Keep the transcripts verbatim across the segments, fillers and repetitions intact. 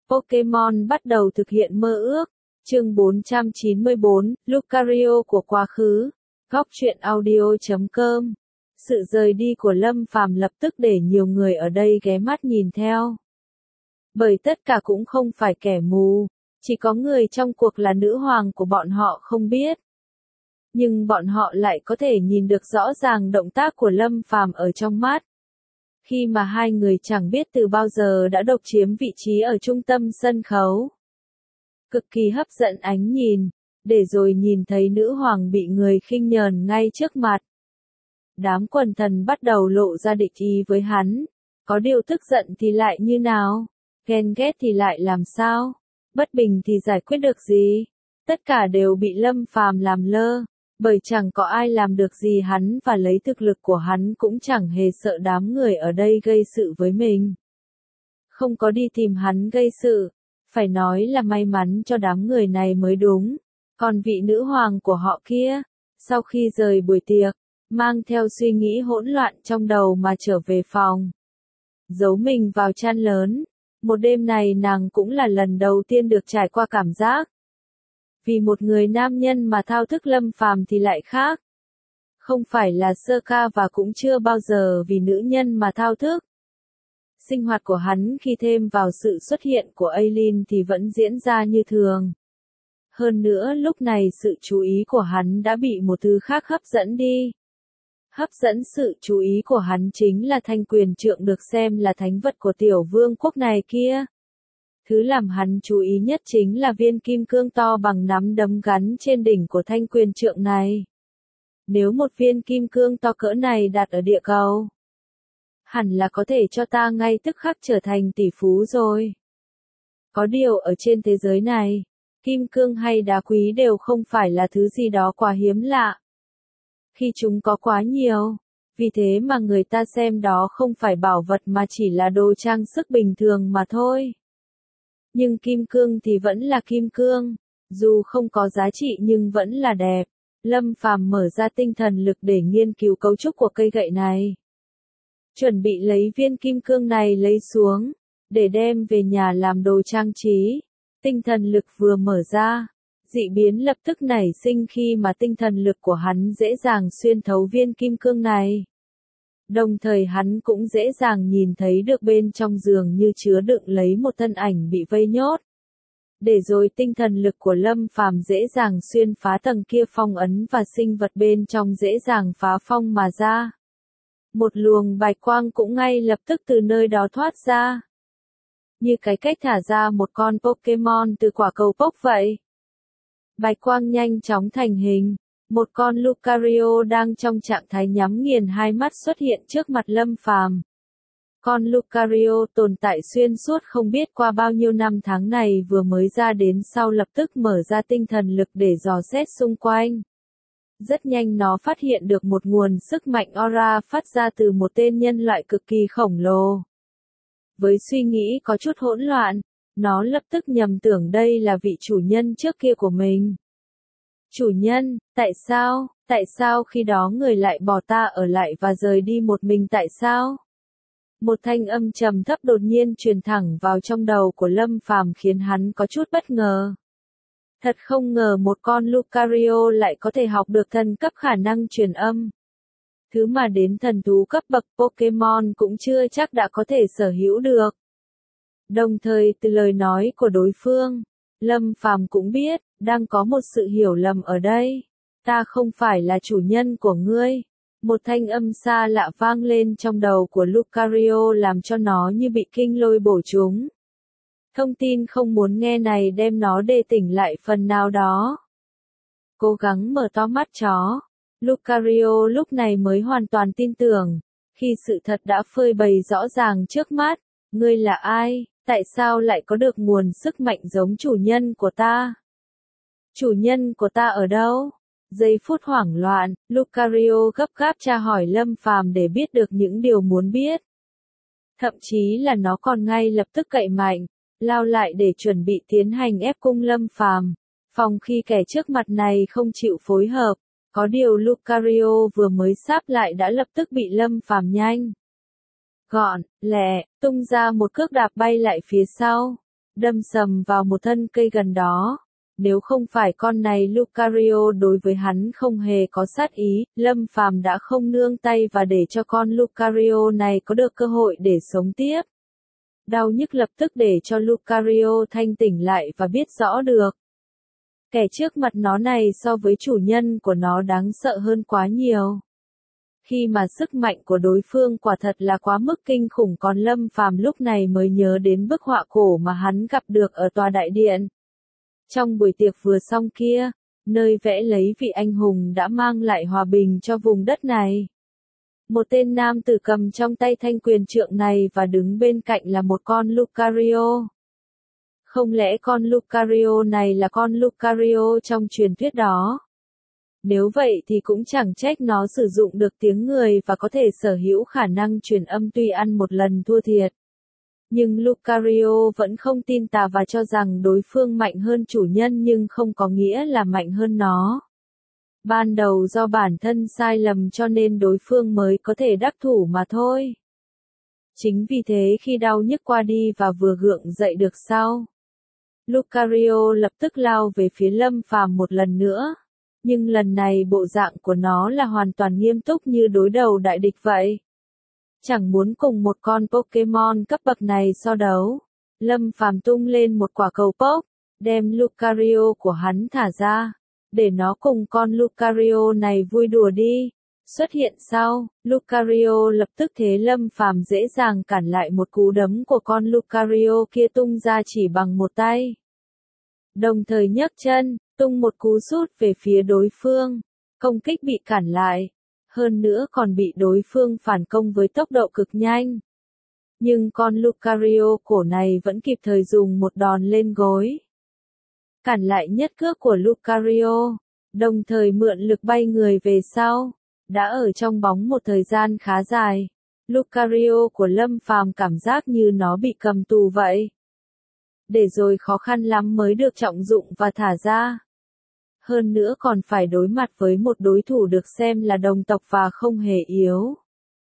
Pokemon bắt đầu thực hiện mơ ước. Chương bốn trăm chín mươi bốn, Lucario của quá khứ. Góc truyện audio chấm com. Sự rời đi của Lâm Phàm lập tức để nhiều người ở đây ghé mắt nhìn theo. Bởi tất cả cũng không phải kẻ mù, chỉ có người trong cuộc là nữ hoàng của bọn họ không biết. Nhưng bọn họ lại có thể nhìn được rõ ràng động tác của Lâm Phàm ở trong mắt. Khi mà hai người chẳng biết từ bao giờ đã độc chiếm vị trí ở trung tâm sân khấu. Cực kỳ hấp dẫn ánh nhìn, để rồi nhìn thấy nữ hoàng bị người khinh nhờn ngay trước mặt. Đám quần thần bắt đầu lộ ra địch ý với hắn, có điều tức giận thì lại như nào, ghen ghét thì lại làm sao, bất bình thì giải quyết được gì, tất cả đều bị Lâm Phàm làm lơ, bởi chẳng có ai làm được gì hắn và lấy thực lực của hắn cũng chẳng hề sợ đám người ở đây gây sự với mình. Không có đi tìm hắn gây sự, phải nói là may mắn cho đám người này mới đúng. Còn vị nữ hoàng của họ kia, sau khi rời buổi tiệc, mang theo suy nghĩ hỗn loạn trong đầu mà trở về phòng. Giấu mình vào chăn lớn, một đêm này nàng cũng là lần đầu tiên được trải qua cảm giác. Vì một người nam nhân mà thao thức Lâm Phàm thì lại khác. Không phải là sơ ca và cũng chưa bao giờ vì nữ nhân mà thao thức. Sinh hoạt của hắn khi thêm vào sự xuất hiện của Aileen thì vẫn diễn ra như thường. Hơn nữa lúc này sự chú ý của hắn đã bị một thứ khác hấp dẫn đi. Hấp dẫn sự chú ý của hắn chính là thanh quyền trượng được xem là thánh vật của tiểu vương quốc này kia. Thứ làm hắn chú ý nhất chính là viên kim cương to bằng nắm đấm gắn trên đỉnh của thanh quyền trượng này. Nếu một viên kim cương to cỡ này đặt ở địa cầu, hẳn là có thể cho ta ngay tức khắc trở thành tỷ phú rồi. Có điều ở trên thế giới này, kim cương hay đá quý đều không phải là thứ gì đó quá hiếm lạ. Khi chúng có quá nhiều, vì thế mà người ta xem đó không phải bảo vật mà chỉ là đồ trang sức bình thường mà thôi. Nhưng kim cương thì vẫn là kim cương, dù không có giá trị nhưng vẫn là đẹp. Lâm Phàm mở ra tinh thần lực để nghiên cứu cấu trúc của cây gậy này. Chuẩn bị lấy viên kim cương này lấy xuống, để đem về nhà làm đồ trang trí. Tinh thần lực vừa mở ra, dị biến lập tức nảy sinh khi mà tinh thần lực của hắn dễ dàng xuyên thấu viên kim cương này. Đồng thời hắn cũng dễ dàng nhìn thấy được bên trong giường như chứa đựng lấy một thân ảnh bị vây nhốt. Để rồi tinh thần lực của Lâm Phàm dễ dàng xuyên phá tầng kia phong ấn và sinh vật bên trong dễ dàng phá phong mà ra. Một luồng bạch quang cũng ngay lập tức từ nơi đó thoát ra. Như cái cách thả ra một con Pokemon từ quả cầu pốc vậy. Bạch quang nhanh chóng thành hình. Một con Lucario đang trong trạng thái nhắm nghiền hai mắt xuất hiện trước mặt Lâm Phàm. Con Lucario tồn tại xuyên suốt không biết qua bao nhiêu năm tháng này vừa mới ra đến sau lập tức mở ra tinh thần lực để dò xét xung quanh. Rất nhanh nó phát hiện được một nguồn sức mạnh aura phát ra từ một tên nhân loại cực kỳ khổng lồ. Với suy nghĩ có chút hỗn loạn, nó lập tức nhầm tưởng đây là vị chủ nhân trước kia của mình. Chủ nhân, tại sao, tại sao khi đó người lại bỏ ta ở lại và rời đi một mình tại sao? Một thanh âm trầm thấp đột nhiên truyền thẳng vào trong đầu của Lâm Phàm khiến hắn có chút bất ngờ. Thật không ngờ một con Lucario lại có thể học được thần cấp khả năng truyền âm. Thứ mà đến thần thú cấp bậc Pokemon cũng chưa chắc đã có thể sở hữu được. Đồng thời từ lời nói của đối phương, Lâm Phàm cũng biết, đang có một sự hiểu lầm ở đây. Ta không phải là chủ nhân của ngươi. Một thanh âm xa lạ vang lên trong đầu của Lucario làm cho nó như bị kinh lôi bổ trúng. Thông tin không muốn nghe này đem nó đề tỉnh lại phần nào đó. Cố gắng mở to mắt chó. Lucario lúc này mới hoàn toàn tin tưởng. Khi sự thật đã phơi bày rõ ràng trước mắt. Ngươi là ai? Tại sao lại có được nguồn sức mạnh giống chủ nhân của ta? Chủ nhân của ta ở đâu? Giây phút hoảng loạn, Lucario gấp gáp tra hỏi Lâm Phàm để biết được những điều muốn biết. Thậm chí là nó còn ngay lập tức cậy mạnh, lao lại để chuẩn bị tiến hành ép cung Lâm Phàm. Phòng khi kẻ trước mặt này không chịu phối hợp, có điều Lucario vừa mới sáp lại đã lập tức bị Lâm Phàm nhanh gọn, lẹ, tung ra một cước đạp bay lại phía sau. đâm sầm vào một thân cây gần đó. Nếu không phải con này Lucario đối với hắn không hề có sát ý, Lâm Phàm đã không nương tay và để cho con Lucario này có được cơ hội để sống tiếp. Đau nhức lập tức để cho Lucario thanh tỉnh lại và biết rõ được. Kẻ trước mặt nó này so với chủ nhân của nó đáng sợ hơn quá nhiều. Khi mà sức mạnh của đối phương quả thật là quá mức kinh khủng, còn Lâm Phàm lúc này mới nhớ đến bức họa cổ mà hắn gặp được ở tòa đại điện. Trong buổi tiệc vừa xong kia, nơi vẽ lấy vị anh hùng đã mang lại hòa bình cho vùng đất này. Một tên nam tử cầm trong tay thanh quyền trượng này và đứng bên cạnh là một con Lucario. Không lẽ con Lucario này là con Lucario trong truyền thuyết đó? Nếu vậy thì cũng chẳng trách nó sử dụng được tiếng người và có thể sở hữu khả năng truyền âm tuy ăn một lần thua thiệt. Nhưng Lucario vẫn không tin tà và cho rằng đối phương mạnh hơn chủ nhân nhưng không có nghĩa là mạnh hơn nó. Ban đầu do bản thân sai lầm cho nên đối phương mới có thể đắc thủ mà thôi. Chính vì thế khi đau nhức qua đi và vừa gượng dậy được sau, Lucario lập tức lao về phía Lâm Phàm một lần nữa. Nhưng lần này bộ dạng của nó là hoàn toàn nghiêm túc như đối đầu đại địch vậy. Chẳng muốn cùng một con Pokemon cấp bậc này so đấu. Lâm Phàm tung lên một quả cầu pok, đem Lucario của hắn thả ra, để nó cùng con Lucario này vui đùa đi. Xuất hiện sau, Lucario lập tức thế Lâm Phàm dễ dàng cản lại một cú đấm của con Lucario kia tung ra chỉ bằng một tay. Đồng thời nhấc chân, tung một cú sút về phía đối phương. Công kích bị cản lại. Hơn nữa còn bị đối phương phản công với tốc độ cực nhanh. Nhưng con Lucario cổ này vẫn kịp thời dùng một đòn lên gối. Cản lại nhất cước của Lucario, đồng thời mượn lực bay người về sau. Đã ở trong bóng một thời gian khá dài, Lucario của Lâm Phàm cảm giác như nó bị cầm tù vậy. Để rồi khó khăn lắm mới được trọng dụng và thả ra. Hơn nữa còn phải đối mặt với một đối thủ được xem là đồng tộc và không hề yếu.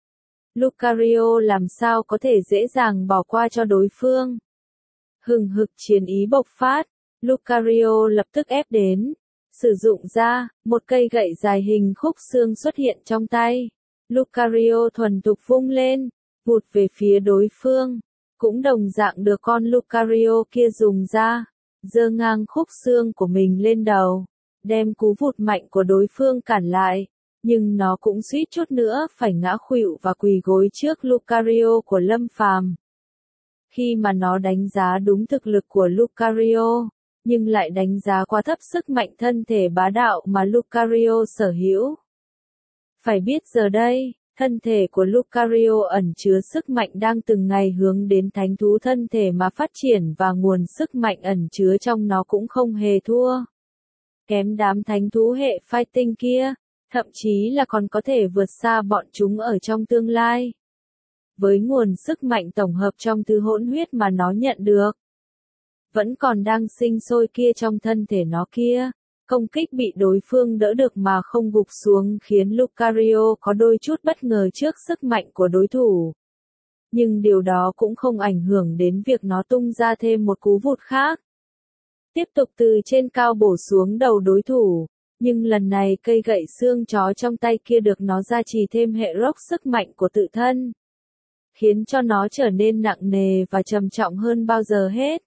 Lucario làm sao có thể dễ dàng bỏ qua cho đối phương. Hừng hực chiến ý bộc phát, Lucario lập tức ép đến. Sử dụng ra, một cây gậy dài hình khúc xương xuất hiện trong tay. Lucario thuần thục vung lên, vụt về phía đối phương. Cũng đồng dạng được con Lucario kia dùng ra, giơ ngang khúc xương của mình lên đầu, đem cú vụt mạnh của đối phương cản lại. Nhưng nó cũng suýt chút nữa phải ngã khuỵu và quỳ gối trước Lucario của Lâm Phàm. Khi mà nó đánh giá đúng thực lực của Lucario, nhưng lại đánh giá quá thấp sức mạnh thân thể bá đạo mà Lucario sở hữu. Phải biết giờ đây, thân thể của Lucario ẩn chứa sức mạnh đang từng ngày hướng đến thánh thú thân thể mà phát triển và nguồn sức mạnh ẩn chứa trong nó cũng không hề thua. Kém đám thánh thú hệ fighting kia, thậm chí là còn có thể vượt xa bọn chúng ở trong tương lai. Với nguồn sức mạnh tổng hợp trong thứ hỗn huyết mà nó nhận được, vẫn còn đang sinh sôi kia trong thân thể nó kia, công kích bị đối phương đỡ được mà không gục xuống khiến Lucario có đôi chút bất ngờ trước sức mạnh của đối thủ. Nhưng điều đó cũng không ảnh hưởng đến việc nó tung ra thêm một cú vụt khác. Tiếp tục từ trên cao bổ xuống đầu đối thủ, nhưng lần này cây gậy xương chó trong tay kia được nó gia trì thêm hệ rock sức mạnh của tự thân, khiến cho nó trở nên nặng nề và trầm trọng hơn bao giờ hết.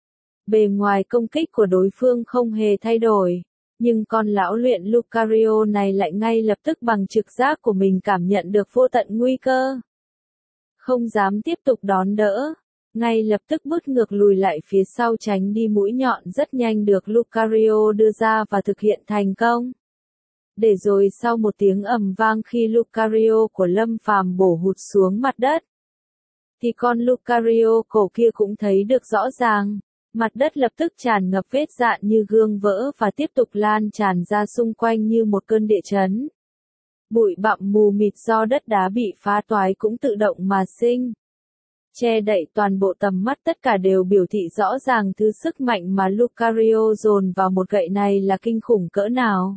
Bề ngoài công kích của đối phương không hề thay đổi, nhưng con lão luyện Lucario này lại ngay lập tức bằng trực giác của mình cảm nhận được vô tận nguy cơ. Không dám tiếp tục đón đỡ, ngay lập tức bước ngược lùi lại phía sau tránh đi mũi nhọn rất nhanh được Lucario đưa ra và thực hiện thành công. Để rồi sau một tiếng ầm vang khi Lucario của Lâm Phàm bổ hụt xuống mặt đất, thì con Lucario cổ kia cũng thấy được rõ ràng. Mặt đất lập tức tràn ngập vết rạn như gương vỡ và tiếp tục lan tràn ra xung quanh như một cơn địa chấn. Bụi bặm mù mịt do đất đá bị phá toái cũng tự động mà sinh. Che đậy toàn bộ tầm mắt, tất cả đều biểu thị rõ ràng thứ sức mạnh mà Lucario dồn vào một gậy này là kinh khủng cỡ nào.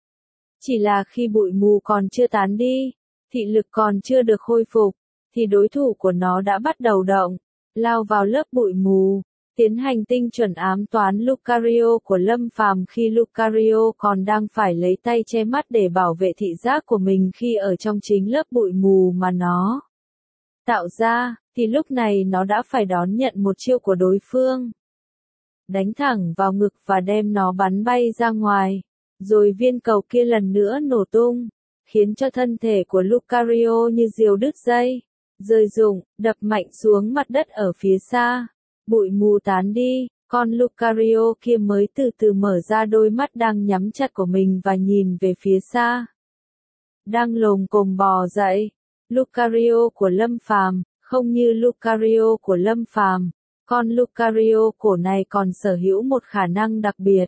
Chỉ là khi bụi mù còn chưa tán đi, thị lực còn chưa được khôi phục, thì đối thủ của nó đã bắt đầu động, lao vào lớp bụi mù. tiến hành tinh chuẩn ám toán Lucario của Lâm Phàm khi Lucario còn đang phải lấy tay che mắt để bảo vệ thị giác của mình khi ở trong chính lớp bụi mù mà nó tạo ra, thì lúc này nó đã phải đón nhận một chiêu của đối phương. Đánh thẳng vào ngực và đem nó bắn bay ra ngoài. Rồi viên cầu kia lần nữa nổ tung, khiến cho thân thể của Lucario như diều đứt dây, rơi rụng, đập mạnh xuống mặt đất ở phía xa. Bụi mù tán đi, con Lucario kia mới từ từ mở ra đôi mắt đang nhắm chặt của mình và nhìn về phía xa. Đang lồm cồm bò dậy, Lucario của Lâm Phàm, không như Lucario của Lâm Phàm, con Lucario cổ này còn sở hữu một khả năng đặc biệt.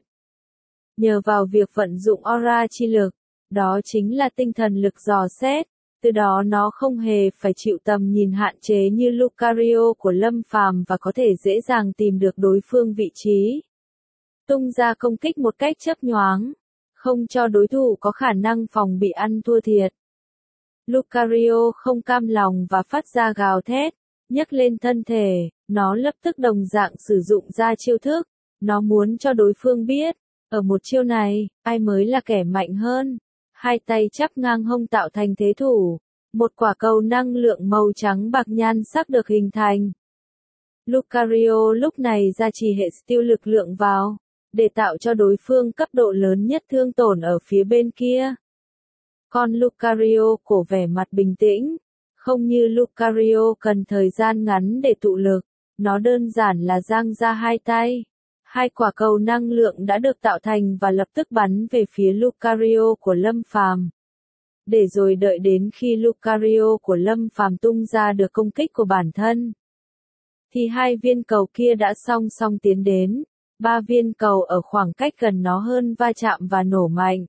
Nhờ vào việc vận dụng aura chi lực, đó chính là tinh thần lực dò xét, từ đó nó không hề phải chịu tầm nhìn hạn chế như Lucario của Lâm Phàm và có thể dễ dàng tìm được đối phương vị trí. Tung ra công kích một cách chớp nhoáng, không cho đối thủ có khả năng phòng bị ăn thua thiệt. Lucario không cam lòng và phát ra gào thét, nhấc lên thân thể, nó lập tức đồng dạng sử dụng ra chiêu thức, nó muốn cho đối phương biết, ở một chiêu này, ai mới là kẻ mạnh hơn. Hai tay chắp ngang hông tạo thành thế thủ, một quả cầu năng lượng màu trắng bạc nhan sắc được hình thành. Lucario lúc này gia trì hệ tiêu lực lượng vào, để tạo cho đối phương cấp độ lớn nhất thương tổn ở phía bên kia. Con Lucario cổ vẻ mặt bình tĩnh, không như Lucario cần thời gian ngắn để tụ lực, nó đơn giản là giang ra hai tay. Hai quả cầu năng lượng đã được tạo thành và lập tức bắn về phía Lucario của Lâm Phàm. Để rồi đợi đến khi Lucario của Lâm Phàm tung ra được công kích của bản thân, thì hai viên cầu kia đã song song tiến đến, ba viên cầu ở khoảng cách gần nó hơn va chạm và nổ mạnh.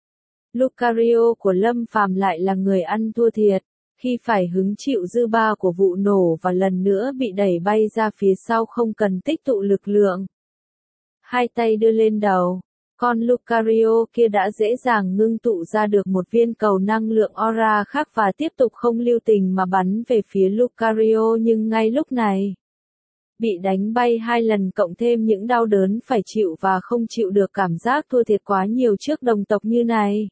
Lucario của Lâm Phàm lại là người ăn thua thiệt, khi phải hứng chịu dư ba của vụ nổ và lần nữa bị đẩy bay ra phía sau không cần tích tụ lực lượng. Hai tay đưa lên đầu, con Lucario kia đã dễ dàng ngưng tụ ra được một viên cầu năng lượng aura khác và tiếp tục không lưu tình mà bắn về phía Lucario, nhưng ngay lúc này, bị đánh bay hai lần cộng thêm những đau đớn phải chịu và không chịu được cảm giác thua thiệt quá nhiều trước đồng tộc như này.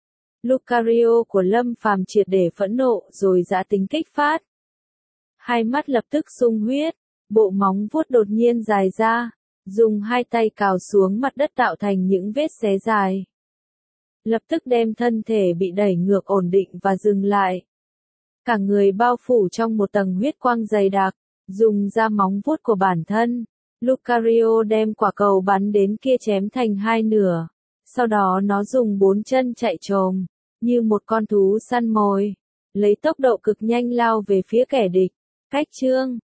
Lucario của Lâm Phàm triệt để phẫn nộ rồi giã tính kích phát. Hai mắt lập tức sung huyết, bộ móng vuốt đột nhiên dài ra, dùng hai tay cào xuống mặt đất tạo thành những vết xé dài. Lập tức đem thân thể bị đẩy ngược ổn định và dừng lại. Cả người bao phủ trong một tầng huyết quang dày đặc, dùng ra móng vuốt của bản thân. Lucario đem quả cầu bắn đến kia chém thành hai nửa. Sau đó nó dùng bốn chân chạy trồm, như một con thú săn mồi, lấy tốc độ cực nhanh lao về phía kẻ địch. Cách chương